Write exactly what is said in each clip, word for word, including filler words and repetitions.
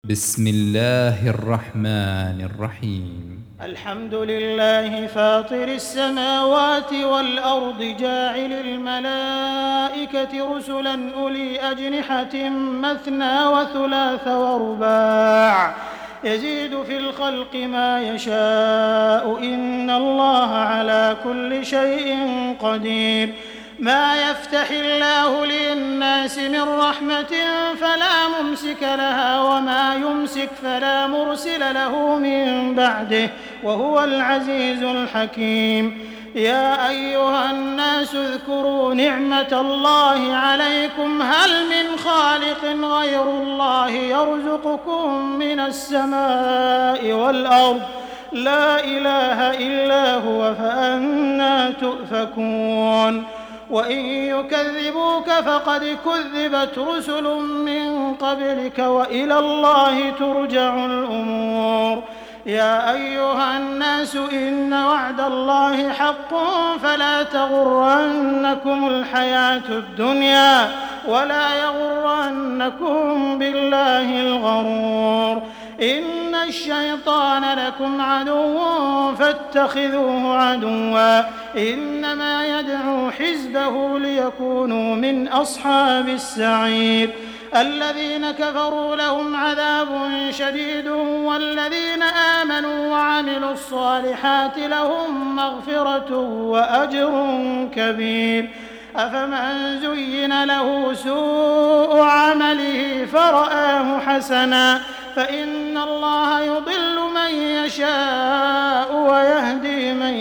بسم الله الرحمن الرحيم. الحمد لله فاطر السماوات والأرض جاعل الملائكة رسلا أولي أجنحة مثنى وثلاث ورباع يزيد في الخلق ما يشاء إن الله على كل شيء قدير. ما يفتح الله للناس من رحمة فلا ممسك لها وما يمسك فلا مرسل له من بعده وهو العزيز الحكيم. يا أيها الناس اذكروا نعمة الله عليكم هل من خالق غير الله يرزقكم من السماء والأرض لا إله إلا هو فأنى تؤفكون. وإن يكذبوك فقد كذبت رسل من قبلك وإلى الله ترجع الأمور. يا أيها الناس إن وعد الله حق فلا تغرنكم الحياة الدنيا ولا يغرنكم بالله الغرور. إن الشيطان لكم عدو فاتخذوه عدوا إنما يدعو حزبه ليكونوا من أصحاب السعير. الذين كفروا لهم عذاب شديد والذين آمنوا وعملوا الصالحات لهم مغفرة وأجر كبير. أفمن زين له سوء عمله فرآه حسنا فإن الله يضل من يشاء ويهدي من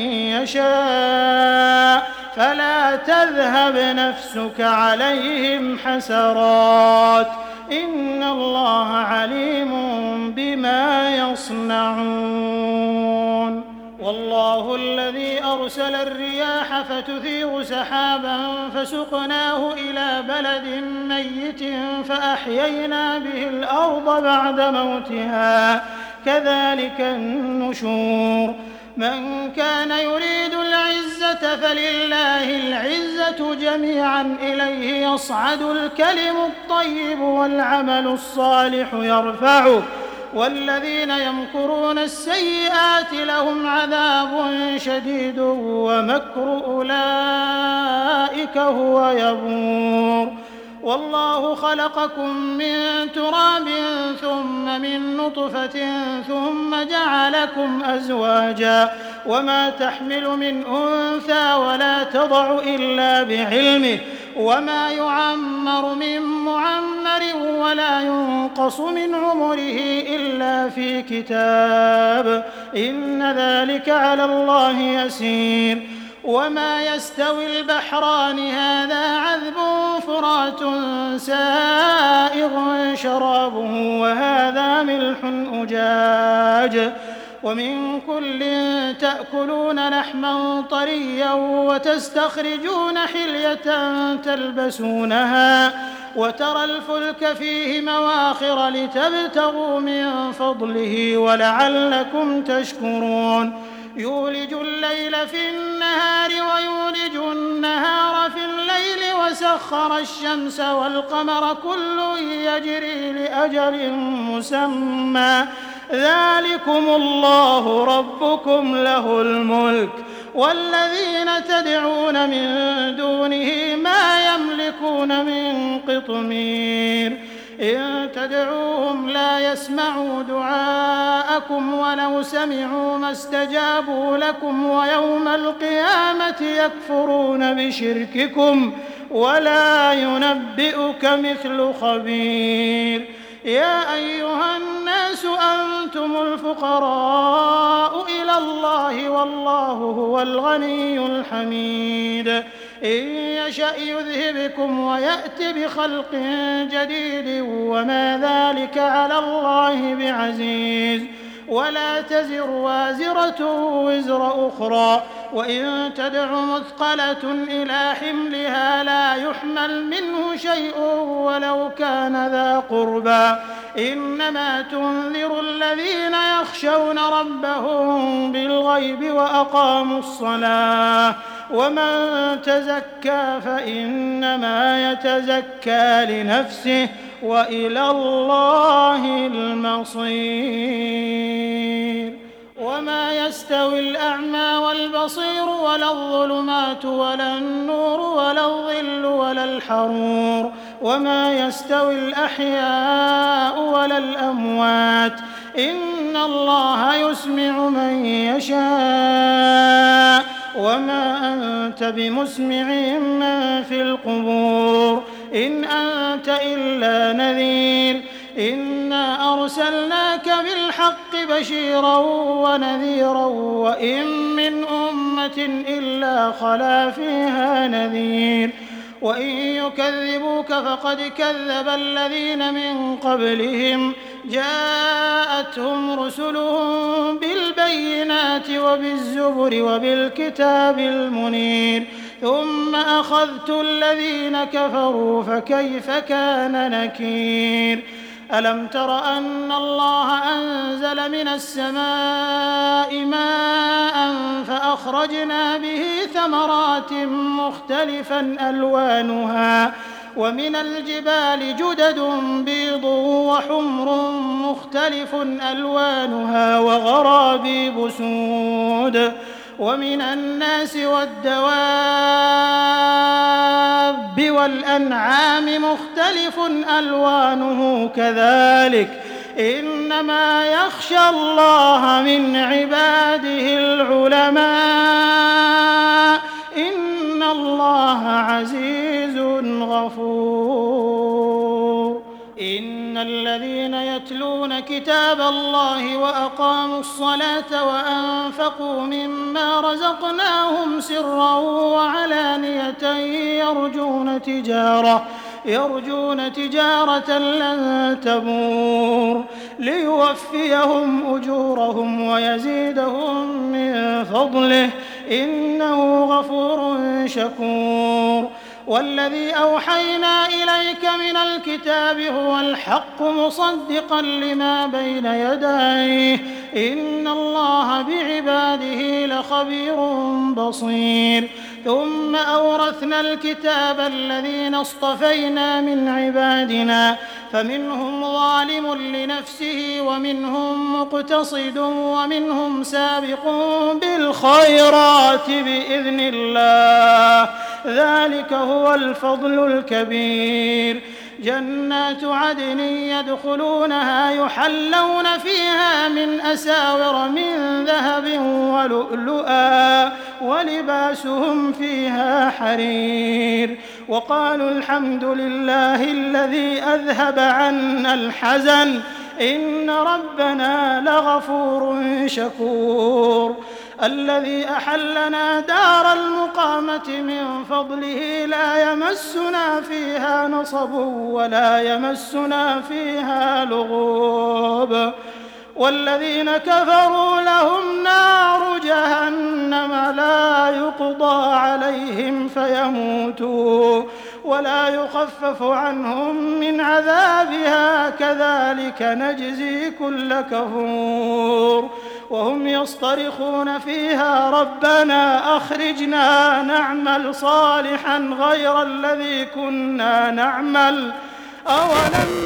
يشاء فلا تذهب نفسك عليهم حسرات إن الله عليم بما يصنعون. والله الذي أرسل الرياح فتثير سحابا فسقناه إلى بلد ميت فأحيينا به الأرض بعد موتها كذلك النشور. من كان يريد العزة فلله العزة جميعا إليه يصعد الكلم الطيب والعمل الصالح يرفعه والذين يمكرون السيئات لهم عذاب شديد ومكر أولئك هو يبور. والله خلقكم من تراب ثم من نطفة ثم جعلكم أزواجا وما تحمل من أنثى ولا تضع إلا بعلمه وما يعمر من معمر ولا ينقص من عمره إلا في كتاب إن ذلك على الله يسير. وما يستوي البحران هذا عذب فرات سائغ شرابه وهذا ملح أجاج ومن كل تأكلون لحما طريا وتستخرجون حلية تلبسونها وترى الفلك فيه مواخر لتبتغوا من فضله ولعلكم تشكرون. يولج الليل في النهار ويولج النهار في الليل وسخر الشمس والقمر كل يجري لأجل مسمى ذلكم الله ربكم له الملك والذين تدعون من دونه ما يملكون من قطمير. إن تدعوهم لا يسمعوا دعاءكم ولو سمعوا ما استجابوا لكم ويوم القيامة يكفرون بشرككم ولا ينبئك مثل خبير. يا أيها الناس أنتم الفقراء إلى الله والله هو الغني الحميد. إن يشأ يذهبكم ويأت بخلق جديد وما ذلك على الله بعزيز. ولا تزر وازرة وزر أخرى وإن تدع مثقلة إلى حملها لا يحمل منه شيء ولو كان ذا قربى إنما تنذر الذين يخشون ربهم بالغيب وأقاموا الصلاة ومن تزكى فإنما يتزكى لنفسه وإلى الله المصير. وما يستوي الأعمى والبصير ولا الظلمات ولا النور ولا الظل ولا الحرور وما يستوي الأحياء ولا الأموات إن الله يسمع من يشاء وما أنت بمسمع من في القبور إن أنت إلا نذير إنا أرسلناك بالحق بشيرا ونذيرا وإن من أمة إلا خلا فيها نذير وإن يكذبوك فقد كذب الذين من قبلهم جاءتهم رسلهم بالبينات وبالزبر وبالكتاب المنير ثم أخذت الذين كفروا فكيف كان نكير. ألم تر أن الله أنزل من السماء ماء فأخرجنا به ثمرات مختلفا ألوانها ومن الجبال جدد بيض وحمر مختلف ألوانها وغرابيب سود ومن الناس والدواب والأنعام مختلف ألوانه كذلك إنما يخشى الله من عباده العلماء إن الله عزيز غفور. إن الذين يتلون كتاب الله وأقاموا الصلاة وأنفقوا مما رزقناهم سرا وعلانية يرجون تجارة يرجون تجارة لن تبور ليوفيهم أجورهم ويزيدهم من فضله إنه غفور شكور. والذي أوحينا إليك من الكتاب هو الحق مصدقا لما بين يديه إن الله بعباده لخبير بصير. ثم أورثنا الكتاب الذين اصطفينا من عبادنا فمنهم ظالم لنفسه ومنهم مقتصد ومنهم سابق بالخيرات بإذن الله ذلك هو الفضل الكبير. جنات عدن يدخلونها يحلون فيها من أساور من ذهب ولؤلؤا ولباسهم فيها حرير وقالوا الحمد لله الذي أذهب عنا الحزن إن ربنا لغفور شكور. الذي أحلنا دار المقامة من فضله لا يمسنا فيها نصب ولا يمسنا فيها لغوب. والذين كفروا لهم نار جهنم لا يقضى عليهم فيموتوا ولا يخفف عنهم من عذابها كذلك نجزي كل كفور. وهم يصطرخون فيها ربنا أخرجنا نعمل صالحا غير الذي كنا نعمل أولم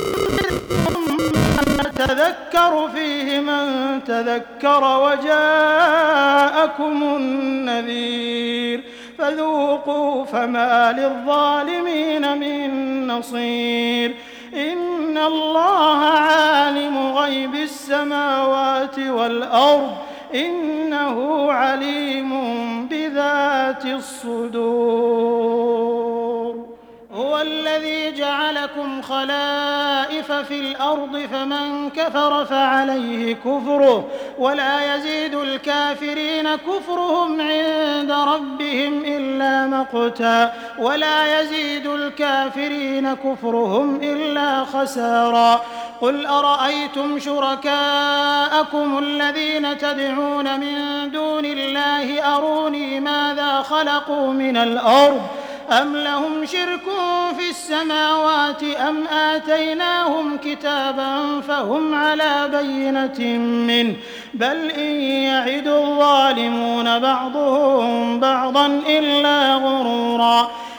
نتذكر فيه من تذكر وجاءكم النذير فذوقوا فما للظالمين من نصير. إن الله عالم غيب السماوات والأرض إنه عليم بذات الصدور. هو الذي جعلكم خلائف في الأرض فمن كفر فعليه كفره ولا يزيد الكافرين كفرهم عند ربهم إلا مقتا ولا يزيد الكافرين كفرهم إلا خسارا. قل أرأيتم شركاءكم الذين تدعون من دون الله أروني ماذا خلقوا من الأرض أم لهم شرك في السماوات أم آتيناهم كتابا فهم على بينة منه بل إن يعد الظالمون بعضهم بعضا إلا غرورا.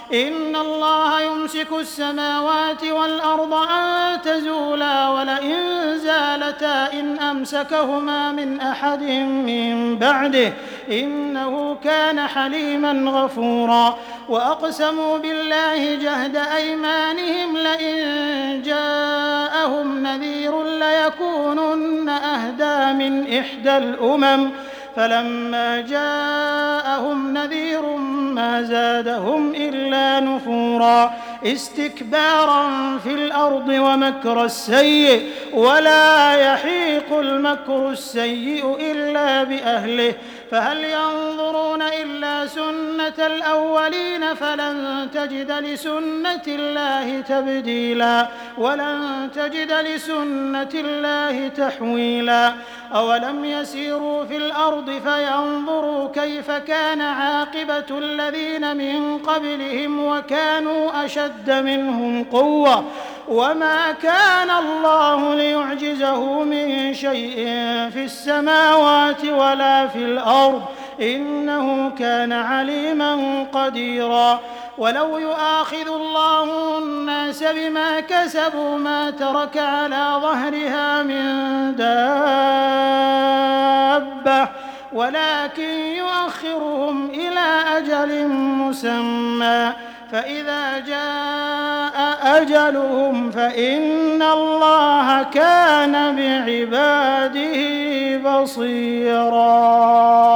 إن الله يمسك السماوات والأرض أن تزولا ولئن زالتا إن أمسكهما من أحد من بعده إنه كان حليما غفورا وأقسموا بالله جهد أيمانهم لئن جاءهم نذير ليكونن أهدى من إحدى الأمم فلما جاءهم نذير ما زادهم إلا نفورا استكبارا في الأرض ومكر السيء ولا يحيق المكر السيء إلا بأهله فهل ينظرون إلا سنة الأولين فلن تجد لسنة الله تبديلا ولن تجد لسنة الله تحويلا أولم يسيروا في الأرض فينظروا كيف كان عاقبة الذين من قبلهم وكانوا أشد منهم قوة وما كان الله ليعجزه من شيء في السماوات ولا في الأرض إنه كان عليما قديرا ولو يؤاخذ الله الناس بما كسبوا ما ترك على ظهرها من دابة ولكن يؤخرهم إلى أجل مسمى فإذا جاء أجلهم فإن الله كان بعباده بصيرا.